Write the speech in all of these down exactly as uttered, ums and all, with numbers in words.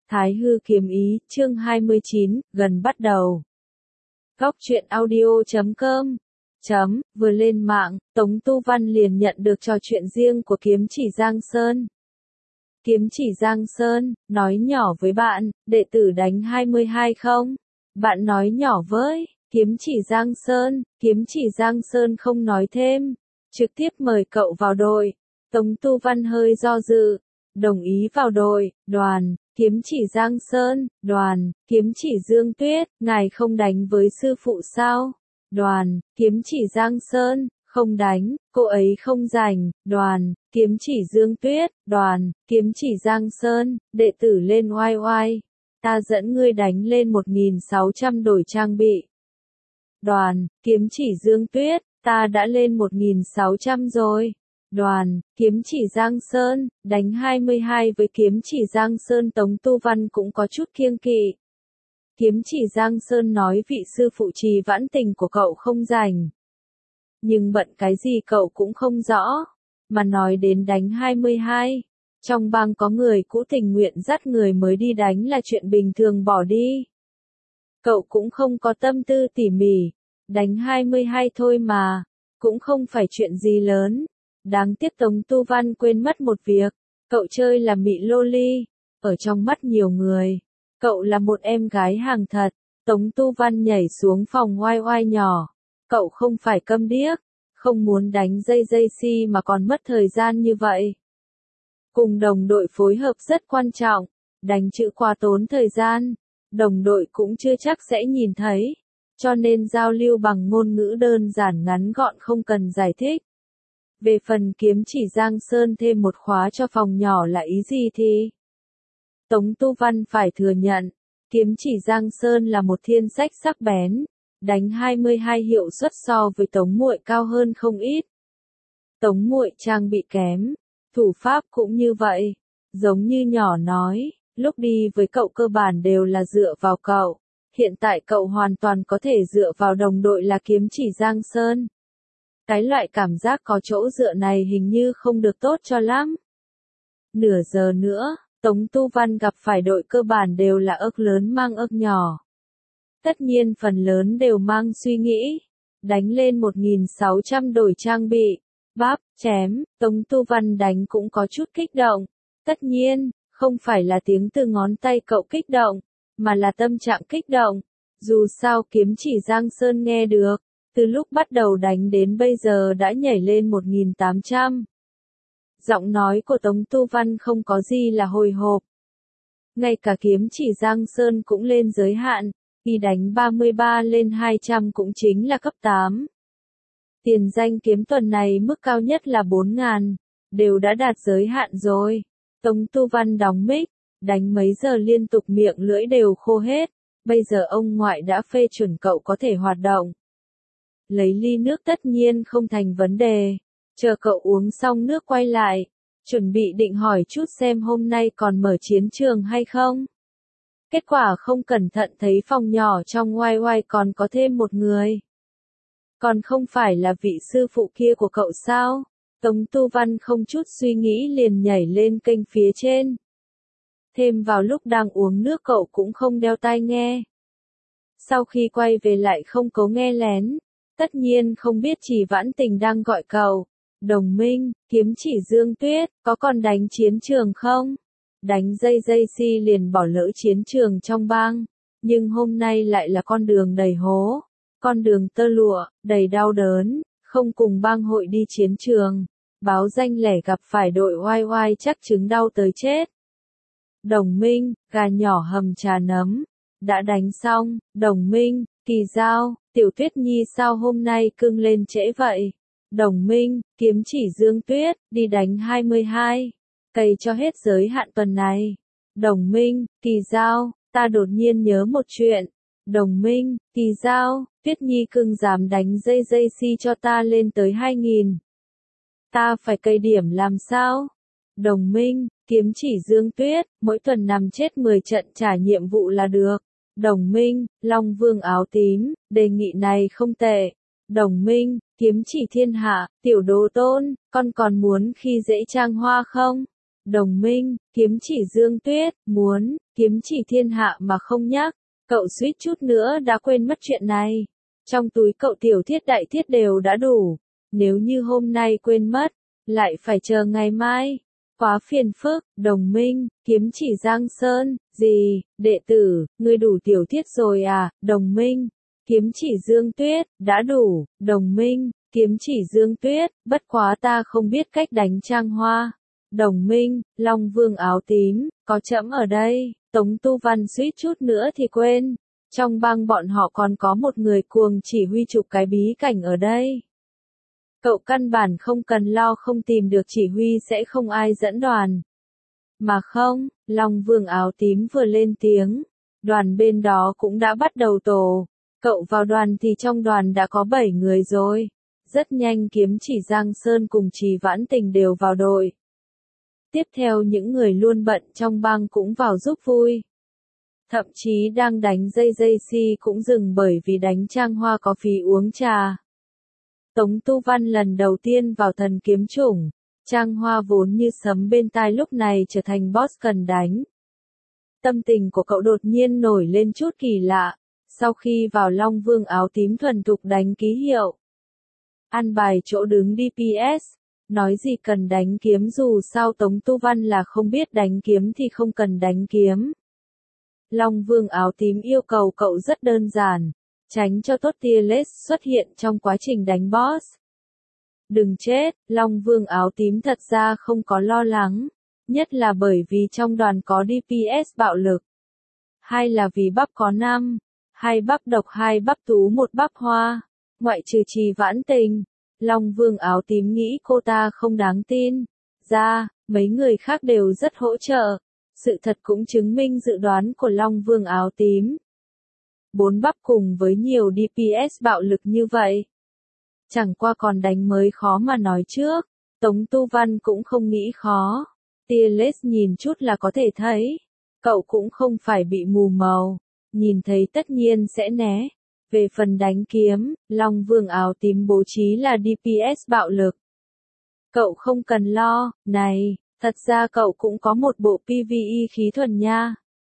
Thái hư kiếm ý, chương hai mươi chín, gần bắt đầu. Góc truyện audio chấm com chấm, vừa lên mạng, Tống Tu Văn liền nhận được trò chuyện riêng của kiếm chỉ Giang Sơn. Kiếm chỉ Giang Sơn, nói nhỏ với bạn, đệ tử đánh hai mươi hai không? Bạn nói nhỏ với, kiếm chỉ Giang Sơn, kiếm chỉ Giang Sơn không nói thêm, trực tiếp mời cậu vào đội. Tống Tu Văn hơi do dự, đồng ý vào đội. Đoàn, kiếm chỉ Giang Sơn, đoàn, kiếm chỉ Dương Tuyết, ngài không đánh với sư phụ sao? Đoàn, kiếm chỉ Giang Sơn, không đánh, cô ấy không rảnh. Đoàn, kiếm chỉ Dương Tuyết, đoàn, kiếm chỉ Giang Sơn, đệ tử lên oai oai. Ta dẫn ngươi đánh lên một nghìn sáu trăm đổi trang bị. Đoàn, kiếm chỉ Dương Tuyết, ta đã lên một nghìn sáu trăm rồi. Đoàn, kiếm chỉ Giang Sơn, đánh hai mươi hai với kiếm chỉ Giang Sơn. Tống Tu Văn cũng có chút kiêng kỵ. Kiếm chỉ Giang Sơn nói vị sư phụ trì vãn tình của cậu không rảnh. Nhưng bận cái gì cậu cũng không rõ. Mà nói đến đánh hai mươi hai. Trong bang có người cũ tình nguyện dắt người mới đi đánh là chuyện bình thường bỏ đi. Cậu cũng không có tâm tư tỉ mỉ. Đánh hai mươi hai thôi mà. Cũng không phải chuyện gì lớn. Đáng tiếc Tống Tu Văn quên mất một việc, cậu chơi là mị loli, ở trong mắt nhiều người, cậu là một em gái hàng thật. Tống Tu Văn nhảy xuống phòng oai oai nhỏ, cậu không phải câm điếc, không muốn đánh dây dây si mà còn mất thời gian như vậy. Cùng đồng đội phối hợp rất quan trọng, đánh chữ quá tốn thời gian, đồng đội cũng chưa chắc sẽ nhìn thấy, cho nên giao lưu bằng ngôn ngữ đơn giản ngắn gọn không cần giải thích. Về phần kiếm chỉ Giang Sơn thêm một khóa cho phòng nhỏ là ý gì thì? Tống Tu Văn phải thừa nhận, kiếm chỉ Giang Sơn là một thiên sách sắc bén, đánh hai mươi hai hiệu suất so với Tống muội cao hơn không ít. Tống muội trang bị kém, thủ pháp cũng như vậy, giống như nhỏ nói, lúc đi với cậu cơ bản đều là dựa vào cậu, hiện tại cậu hoàn toàn có thể dựa vào đồng đội là kiếm chỉ Giang Sơn. Cái loại cảm giác có chỗ dựa này hình như không được tốt cho lắm. Nửa giờ nữa, Tống Tu Văn gặp phải đội cơ bản đều là ức lớn mang ức nhỏ. Tất nhiên phần lớn đều mang suy nghĩ. Đánh lên một nghìn sáu trăm đổi trang bị. Bắp, chém, Tống Tu Văn đánh cũng có chút kích động. Tất nhiên, không phải là tiếng từ ngón tay cậu kích động, mà là tâm trạng kích động. Dù sao kiếm chỉ Giang Sơn nghe được. Từ lúc bắt đầu đánh đến bây giờ đã nhảy lên một nghìn tám trăm. Giọng nói của Tống Tu Văn không có gì là hồi hộp. Ngay cả kiếm chỉ Giang Sơn cũng lên giới hạn, khi đánh ba mươi ba lên hai trăm cũng chính là cấp tám. Tiền danh kiếm tuần này mức cao nhất là bốn nghìn, đều đã đạt giới hạn rồi. Tống Tu Văn đóng mic, đánh mấy giờ liên tục miệng lưỡi đều khô hết, bây giờ ông ngoại đã phê chuẩn cậu có thể hoạt động. Lấy ly nước tất nhiên không thành vấn đề, chờ cậu uống xong nước quay lại, chuẩn bị định hỏi chút xem hôm nay còn mở chiến trường hay không. Kết quả không cẩn thận thấy phòng nhỏ trong oai oai còn có thêm một người. Còn không phải là vị sư phụ kia của cậu sao? Tống Tu Văn không chút suy nghĩ liền nhảy lên kênh phía trên. Thêm vào lúc đang uống nước cậu cũng không đeo tai nghe. Sau khi quay về lại không cố nghe lén. Tất nhiên không biết Trì Vãn Tình đang gọi cậu. Đồng minh, kiếm chỉ Dương Tuyết, có còn đánh chiến trường không? Đánh dây dây si liền bỏ lỡ chiến trường trong bang. Nhưng hôm nay lại là con đường đầy hố. Con đường tơ lụa, đầy đau đớn. Không cùng bang hội đi chiến trường. Báo danh lẻ gặp phải đội oai oai chắc chứng đau tới chết. Đồng minh, gà nhỏ hầm trà nấm. Đã đánh xong, đồng minh, Kỳ Giao. Tiểu Tuyết Nhi sao hôm nay cưng lên trễ vậy? Đồng minh, kiếm chỉ Dương Tuyết, đi đánh hai mươi hai. Cày cho hết giới hạn tuần này. Đồng minh, Kỳ Giao, ta đột nhiên nhớ một chuyện. Đồng minh, Kỳ Giao, Tuyết Nhi cưng dám đánh dây dây si cho ta lên tới hai nghìn. Ta phải cày điểm làm sao? Đồng minh, kiếm chỉ Dương Tuyết, mỗi tuần nằm chết mười trận trả nhiệm vụ là được. Đồng minh, Long Vương áo tím, đề nghị này không tệ. Đồng minh, kiếm chỉ thiên hạ, tiểu đồ tôn, con còn muốn khi dễ Trang Hoa không? Đồng minh, kiếm chỉ Dương Tuyết, muốn, kiếm chỉ thiên hạ mà không nhắc, cậu suýt chút nữa đã quên mất chuyện này. Trong túi cậu tiểu thiết đại thiết đều đã đủ, nếu như hôm nay quên mất, lại phải chờ ngày mai. Quá phiền phức, Đồng Minh, kiếm chỉ Giang Sơn, gì, đệ tử, ngươi đủ tiểu thiết rồi à, Đồng Minh, kiếm chỉ Dương Tuyết, đã đủ, Đồng Minh, kiếm chỉ Dương Tuyết, bất quá ta không biết cách đánh trang hoa. Đồng Minh, Long Vương áo tím, có trẫm ở đây, Tống Tu Văn suýt chút nữa thì quên. Trong bang bọn họ còn có một người cuồng chỉ huy chục cái bí cảnh ở đây. Cậu căn bản không cần lo không tìm được chỉ huy sẽ không ai dẫn đoàn. Mà không, Long Vương áo tím vừa lên tiếng, đoàn bên đó cũng đã bắt đầu tổ. Cậu vào đoàn thì trong đoàn đã có bảy người rồi. Rất nhanh kiếm chỉ Giang Sơn cùng Trì Vãn Tình đều vào đội. Tiếp theo những người luôn bận trong bang cũng vào giúp vui. Thậm chí đang đánh dây dây si cũng dừng bởi vì đánh trang hoa có phí uống trà. Tống Tu Văn lần đầu tiên vào thần kiếm chủng, trang hoa vốn như sấm bên tai lúc này trở thành boss cần đánh. Tâm tình của cậu đột nhiên nổi lên chút kỳ lạ, sau khi vào Long Vương áo tím thuần thục đánh ký hiệu. Ăn bài chỗ đứng đê pê ét, nói gì cần đánh kiếm dù sao Tống Tu Văn là không biết đánh kiếm thì không cần đánh kiếm. Long Vương áo tím yêu cầu cậu rất đơn giản, tránh cho Totiles xuất hiện trong quá trình đánh boss. Đừng chết, Long Vương áo tím thật ra không có lo lắng, nhất là bởi vì trong đoàn có đê pê ét bạo lực. Hai là vì bắp có năm, hai bắp độc hai bắp tú một bắp hoa, ngoại trừ Trì Vãn Tình. Long Vương áo tím nghĩ cô ta không đáng tin. Ra, mấy người khác đều rất hỗ trợ. Sự thật cũng chứng minh dự đoán của Long Vương áo tím. Bốn bắp cùng với nhiều đê pê ét bạo lực như vậy. Chẳng qua còn đánh mới khó mà nói trước. Tống Tu Văn cũng không nghĩ khó. Tieles nhìn chút là có thể thấy. Cậu cũng không phải bị mù màu. Nhìn thấy tất nhiên sẽ né. Về phần đánh kiếm, Long Vương áo tím bố trí là đê pê ét bạo lực. Cậu không cần lo, này, thật ra cậu cũng có một bộ pê vê e khí thuần nha.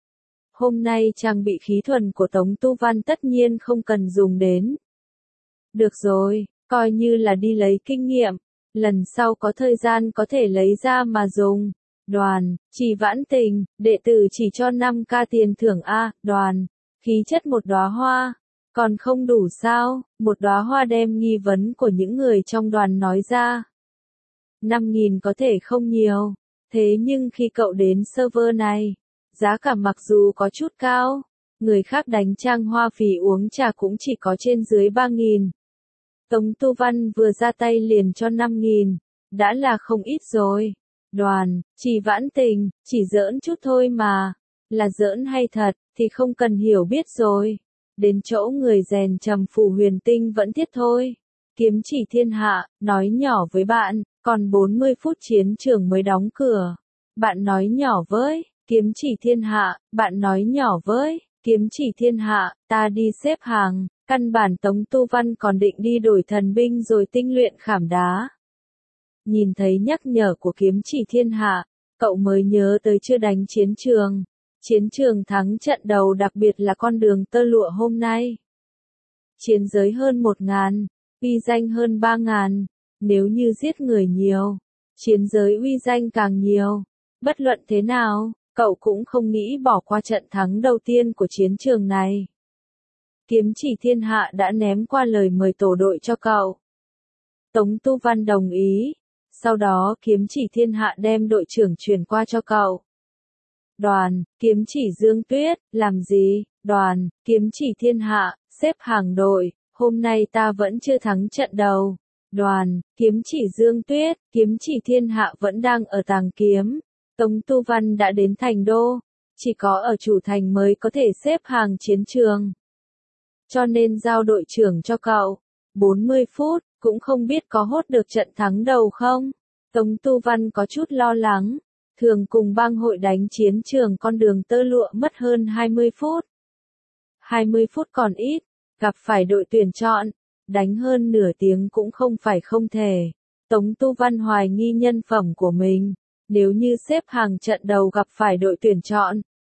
Hôm nay trang bị khí thuần của Tống Tu Văn tất nhiên không cần dùng đến. Được rồi, coi như là đi lấy kinh nghiệm, lần sau có thời gian có thể lấy ra mà dùng. Đoàn, Trì Vãn Tình, đệ tử chỉ cho năm k tiền thưởng A, đoàn, khí chất một đóa hoa. Còn không đủ sao, một đóa hoa đem nghi vấn của những người trong đoàn nói ra. năm nghìn có thể không nhiều, thế nhưng khi cậu đến server này, giá cả mặc dù có chút cao, người khác đánh trang hoa phí uống trà cũng chỉ có trên dưới ba nghìn. Tống Tu Văn vừa ra tay liền cho năm nghìn, đã là không ít rồi. Đoàn, Trì Vãn Tình, chỉ giỡn chút thôi mà, là giỡn hay thật, thì không cần hiểu biết rồi. Đến chỗ người rèn trầm phủ huyền tinh vẫn thiết thôi. Kiếm chỉ thiên hạ, nói nhỏ với bạn, còn bốn mươi phút chiến trường mới đóng cửa. Bạn nói nhỏ với, kiếm chỉ thiên hạ, bạn nói nhỏ với, kiếm chỉ thiên hạ, ta đi xếp hàng, căn bản Tống Tu Văn còn định đi đổi thần binh rồi tinh luyện khảm đá. Nhìn thấy nhắc nhở của kiếm chỉ thiên hạ, cậu mới nhớ tới chưa đánh chiến trường. Chiến trường thắng trận đầu đặc biệt là con đường tơ lụa hôm nay. Chiến giới hơn một ngàn, uy danh hơn ba ngàn, nếu như giết người nhiều, chiến giới uy danh càng nhiều. Bất luận thế nào, cậu cũng không nghĩ bỏ qua trận thắng đầu tiên của chiến trường này. Kiếm chỉ thiên hạ đã ném qua lời mời tổ đội cho cậu. Tống Tu Văn đồng ý, sau đó kiếm chỉ thiên hạ đem đội trưởng chuyển qua cho cậu. Đoàn, kiếm chỉ Dương Tuyết, làm gì? Đoàn, kiếm chỉ thiên hạ, xếp hàng đội, hôm nay ta vẫn chưa thắng trận đầu. Đoàn, kiếm chỉ Dương Tuyết, kiếm chỉ thiên hạ vẫn đang ở tàng kiếm. Tống Tu Văn đã đến thành đô, chỉ có ở chủ thành mới có thể xếp hàng chiến trường. Cho nên giao đội trưởng cho cậu. bốn mươi phút, cũng không biết có hốt được trận thắng đầu không? Tống Tu Văn có chút lo lắng. Thường cùng bang hội đánh chiến trường con đường tơ lụa mất hơn hai mươi phút. hai mươi phút còn ít, gặp phải đội tuyển chọn, đánh hơn nửa tiếng cũng không phải không thể. Tống Tu Văn hoài nghi nhân phẩm của mình, nếu như xếp hàng trận đầu gặp phải đội tuyển chọn,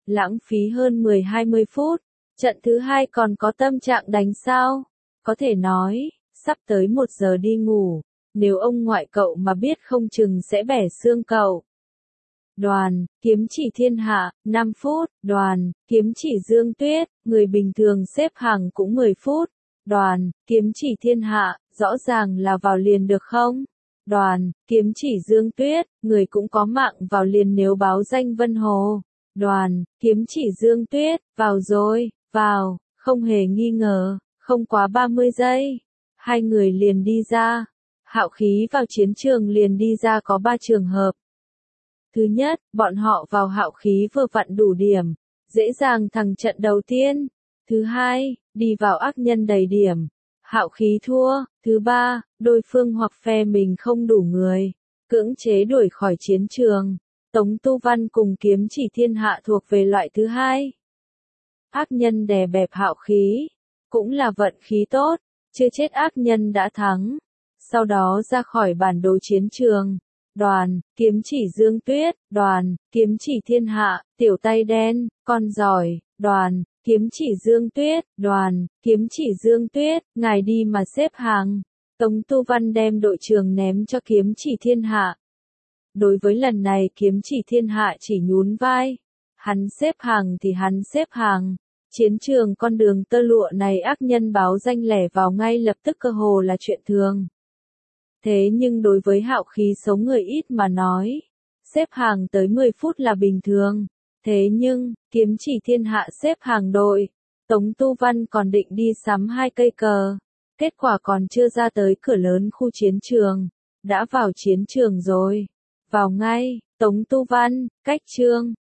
lãng phí hơn mười hai mươi phút. Trận thứ hai còn có tâm trạng đánh sao? Có thể nói, sắp tới một giờ đi ngủ, nếu ông ngoại cậu mà biết không chừng sẽ bẻ xương cậu. Đoàn, kiếm chỉ thiên hạ, năm phút. Đoàn, kiếm chỉ Dương Tuyết, người bình thường xếp hàng cũng mười phút. Đoàn, kiếm chỉ thiên hạ, rõ ràng là vào liền được không? Đoàn, kiếm chỉ Dương Tuyết, người cũng có mạng vào liền nếu báo danh Vân Hồ. Đoàn, kiếm chỉ Dương Tuyết, vào rồi, vào, không hề nghi ngờ, không quá ba mươi giây. Hai người liền đi ra. Hạo Khí vào chiến trường liền đi ra có ba trường hợp. Thứ nhất, bọn họ vào Hạo Khí vừa vặn đủ điểm, dễ dàng thắng trận đầu tiên. Thứ hai, đi vào ác nhân đầy điểm, Hạo Khí thua. Thứ ba, đối phương hoặc phe mình không đủ người, cưỡng chế đuổi khỏi chiến trường. Tống Tu Văn cùng kiếm chỉ thiên hạ thuộc về loại thứ hai. Ác nhân đè bẹp Hạo Khí, cũng là vận khí tốt, chưa chết ác nhân đã thắng. Sau đó ra khỏi bản đồ chiến trường. Đoàn, kiếm chỉ Dương Tuyết. Đoàn, kiếm chỉ thiên hạ, tiểu tay đen, con giỏi. Đoàn, kiếm chỉ Dương Tuyết. Đoàn, kiếm chỉ Dương Tuyết, ngài đi mà xếp hàng. Tống Tu Văn đem đội trường ném cho kiếm chỉ thiên hạ. Đối với lần này kiếm chỉ thiên hạ chỉ nhún vai. Hắn xếp hàng thì hắn xếp hàng. Chiến trường con đường tơ lụa này ác nhân báo danh lẻ vào ngay lập tức cơ hồ là chuyện thường. Thế nhưng đối với Hạo Khí sống người ít mà nói, xếp hàng tới mười phút là bình thường. Thế nhưng, kiếm chỉ thiên hạ xếp hàng đội, Tống Tu Văn còn định đi sắm hai cây cờ. Kết quả còn chưa ra tới cửa lớn khu chiến trường, đã vào chiến trường rồi. Vào ngay, Tống Tu Văn, cách chương.